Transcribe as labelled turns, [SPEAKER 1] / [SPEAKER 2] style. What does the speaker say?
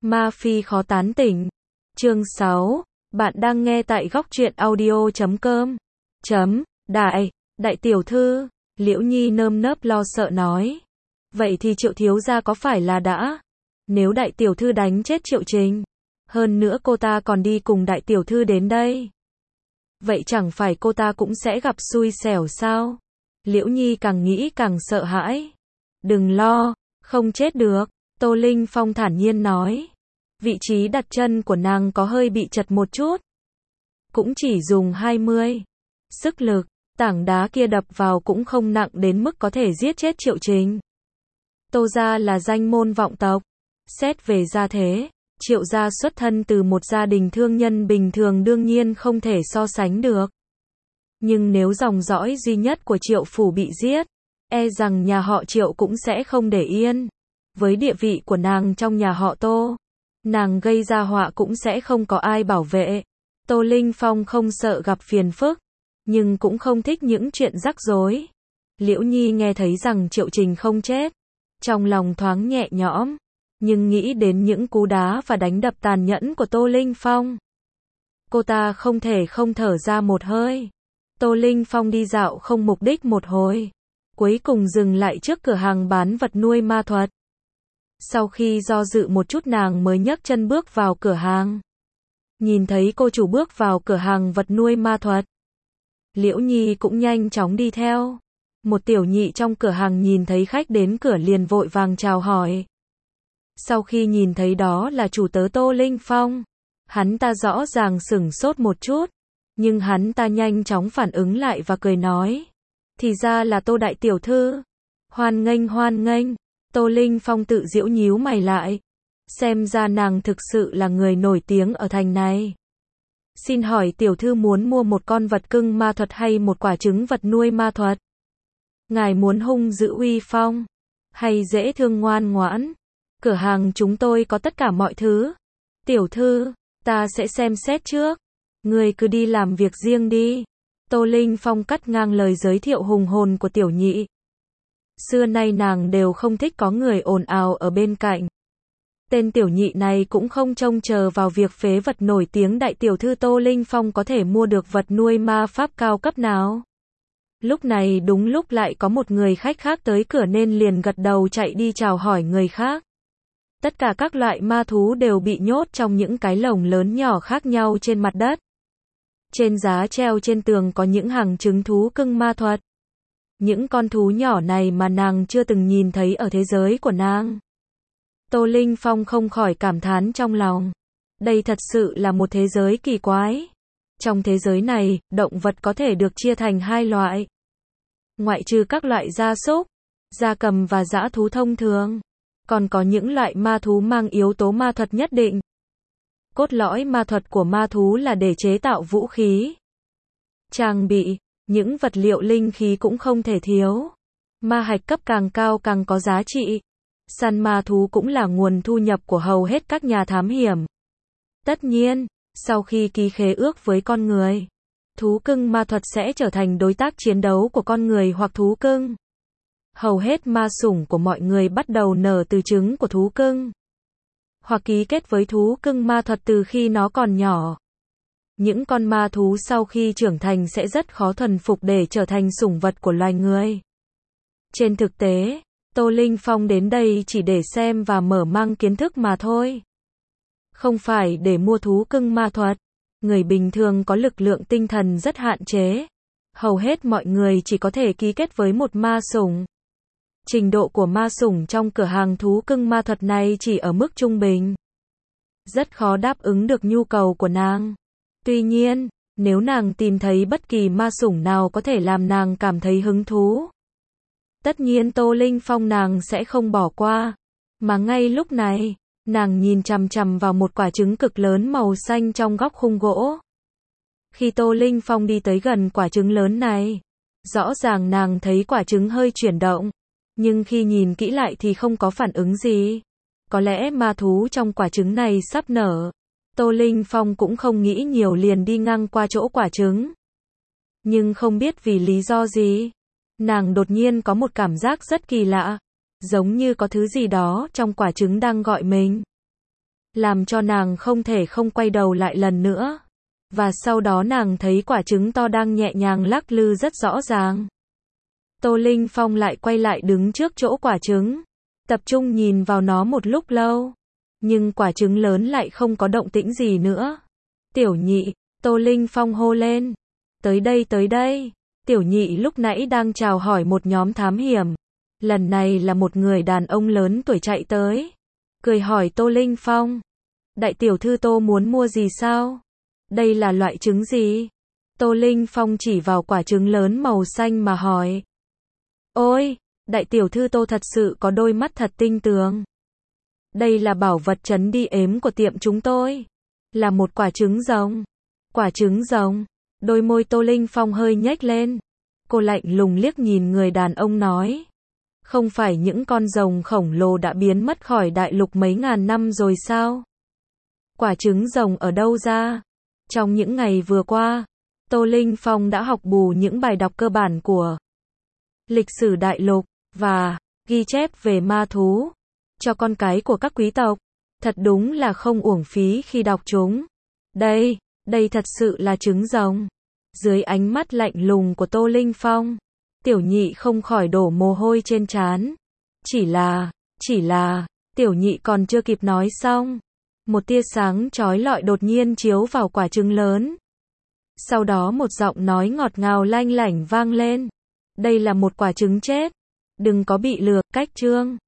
[SPEAKER 1] Ma Phi khó tán tỉnh. Chương 6. Bạn đang nghe tại góc truyện audio.com. Đại tiểu thư, Liễu Nhi nơm nớp lo sợ nói. Vậy thì Triệu thiếu gia có phải là đã? Nếu đại tiểu thư đánh chết Triệu Trình, hơn nữa cô ta còn đi cùng đại tiểu thư đến đây, vậy chẳng phải cô ta cũng sẽ gặp xui xẻo sao? Liễu Nhi càng nghĩ càng sợ hãi. Đừng lo, không chết được, Tô Linh Phong thản nhiên nói. Vị trí đặt chân của nàng có hơi bị chật một chút. Cũng chỉ dùng 20 sức lực, tảng đá kia đập vào cũng không nặng đến mức có thể giết chết Triệu Trình. Tô gia là danh môn vọng tộc. Xét về gia thế, Triệu gia xuất thân từ một gia đình thương nhân bình thường đương nhiên không thể so sánh được. Nhưng nếu dòng dõi duy nhất của Triệu phủ bị giết, e rằng nhà họ Triệu cũng sẽ không để yên. Với địa vị của nàng trong nhà họ Tô, nàng gây ra họa cũng sẽ không có ai bảo vệ. Tô Linh Phong không sợ gặp phiền phức, nhưng cũng không thích những chuyện rắc rối. Liễu Nhi nghe thấy rằng Triệu Trình không chết, trong lòng thoáng nhẹ nhõm, nhưng nghĩ đến những cú đá và đánh đập tàn nhẫn của Tô Linh Phong, cô ta không thể không thở ra một hơi. Tô Linh Phong đi dạo không mục đích một hồi, cuối cùng dừng lại trước cửa hàng bán vật nuôi ma thuật. Sau khi do dự một chút nàng mới nhấc chân bước vào cửa hàng. Nhìn thấy cô chủ bước vào cửa hàng vật nuôi ma thuật, Liễu Nhi cũng nhanh chóng đi theo. Một tiểu nhị trong cửa hàng nhìn thấy khách đến cửa liền vội vàng chào hỏi. Sau khi nhìn thấy đó là chủ tớ Tô Linh Phong, hắn ta rõ ràng sửng sốt một chút, nhưng hắn ta nhanh chóng phản ứng lại và cười nói. Thì ra là Tô đại tiểu thư. Hoan nghênh hoan nghênh. Tô Linh Phong tự giễu nhíu mày lại. Xem ra nàng thực sự là người nổi tiếng ở thành này. Xin hỏi tiểu thư muốn mua một con vật cưng ma thuật hay một quả trứng vật nuôi ma thuật? Ngài muốn hung dữ uy phong, hay dễ thương ngoan ngoãn? Cửa hàng chúng tôi có tất cả mọi thứ. Tiểu thư, ta sẽ xem xét trước. Người cứ đi làm việc riêng đi. Tô Linh Phong cắt ngang lời giới thiệu hùng hồn của tiểu nhị. Xưa nay nàng đều không thích có người ồn ào ở bên cạnh. Tên tiểu nhị này cũng không trông chờ vào việc phế vật nổi tiếng đại tiểu thư Tô Linh Phong có thể mua được vật nuôi ma pháp cao cấp nào. Lúc này đúng lúc lại có một người khách khác tới cửa nên liền gật đầu chạy đi chào hỏi người khác. Tất cả các loại ma thú đều bị nhốt trong những cái lồng lớn nhỏ khác nhau trên mặt đất. Trên giá treo trên tường có những hàng trứng thú cưng ma thuật. Những con thú nhỏ này mà nàng chưa từng nhìn thấy ở thế giới của nàng. Tô Linh Phong không khỏi cảm thán trong lòng. Đây thật sự là một thế giới kỳ quái. Trong thế giới này, động vật có thể được chia thành hai loại. Ngoại trừ các loại gia súc, gia cầm và dã thú thông thường, còn có những loại ma thú mang yếu tố ma thuật nhất định. Cốt lõi ma thuật của ma thú là để chế tạo vũ khí, trang bị, những vật liệu linh khí cũng không thể thiếu. Ma hạch cấp càng cao càng có giá trị. Săn ma thú cũng là nguồn thu nhập của hầu hết các nhà thám hiểm. Tất nhiên, sau khi ký khế ước với con người, thú cưng ma thuật sẽ trở thành đối tác chiến đấu của con người hoặc thú cưng. Hầu hết ma sủng của mọi người bắt đầu nở từ trứng của thú cưng, hoặc ký kết với thú cưng ma thuật từ khi nó còn nhỏ. Những con ma thú sau khi trưởng thành sẽ rất khó thuần phục để trở thành sủng vật của loài người. Trên thực tế, Tô Linh Phong đến đây chỉ để xem và mở mang kiến thức mà thôi. Không phải để mua thú cưng ma thuật. Người bình thường có lực lượng tinh thần rất hạn chế. Hầu hết mọi người chỉ có thể ký kết với một ma sủng. Trình độ của ma sủng trong cửa hàng thú cưng ma thuật này chỉ ở mức trung bình. Rất khó đáp ứng được nhu cầu của nàng. Tuy nhiên, nếu nàng tìm thấy bất kỳ ma sủng nào có thể làm nàng cảm thấy hứng thú, tất nhiên Tô Linh Phong nàng sẽ không bỏ qua. Mà ngay lúc này, nàng nhìn chằm chằm vào một quả trứng cực lớn màu xanh trong góc khung gỗ. Khi Tô Linh Phong đi tới gần quả trứng lớn này, rõ ràng nàng thấy quả trứng hơi chuyển động, nhưng khi nhìn kỹ lại thì không có phản ứng gì. Có lẽ ma thú trong quả trứng này sắp nở. Tô Linh Phong cũng không nghĩ nhiều liền đi ngang qua chỗ quả trứng. Nhưng không biết vì lý do gì, nàng đột nhiên có một cảm giác rất kỳ lạ, giống như có thứ gì đó trong quả trứng đang gọi mình. làm cho nàng không thể không quay đầu lại lần nữa. Và sau đó nàng thấy quả trứng to đang nhẹ nhàng lắc lư rất rõ ràng. Tô Linh Phong lại quay lại đứng trước chỗ quả trứng, tập trung nhìn vào nó một lúc lâu. Nhưng quả trứng lớn lại không có động tĩnh gì nữa. Tiểu Nhị, Tô Linh Phong hô lên. Tới đây tới đây. Tiểu Nhị lúc nãy đang chào hỏi một nhóm thám hiểm. Lần này là một người đàn ông lớn tuổi chạy tới. Cười hỏi Tô Linh Phong. Đại tiểu thư Tô muốn mua gì sao? Đây là loại trứng gì? Tô Linh Phong chỉ vào quả trứng lớn màu xanh mà hỏi. Ôi, đại tiểu thư Tô thật sự có đôi mắt thật tinh tường. Đây là bảo vật trấn đi ếm của tiệm chúng tôi. Là một quả trứng rồng. Quả trứng rồng. Đôi môi Tô Linh Phong hơi nhếch lên. Cô lạnh lùng liếc nhìn người đàn ông nói. Không phải những con rồng khổng lồ đã biến mất khỏi đại lục mấy ngàn năm rồi sao? Quả trứng rồng ở đâu ra? Trong những ngày vừa qua, Tô Linh Phong đã học bù những bài đọc cơ bản của lịch sử đại lục, và ghi chép về ma thú, cho con cái của các quý tộc. Thật đúng là không uổng phí khi đọc chúng. Đây thật sự là trứng rồng. Dưới ánh mắt lạnh lùng của Tô Linh Phong, Tiểu Nhị không khỏi đổ mồ hôi trên trán. Chỉ là, Tiểu Nhị còn chưa kịp nói xong. Một tia sáng chói lọi đột nhiên chiếu vào quả trứng lớn. Sau đó một giọng nói ngọt ngào lanh lảnh vang lên. Đây là một quả trứng chết. Đừng có bị lừa, cách chương.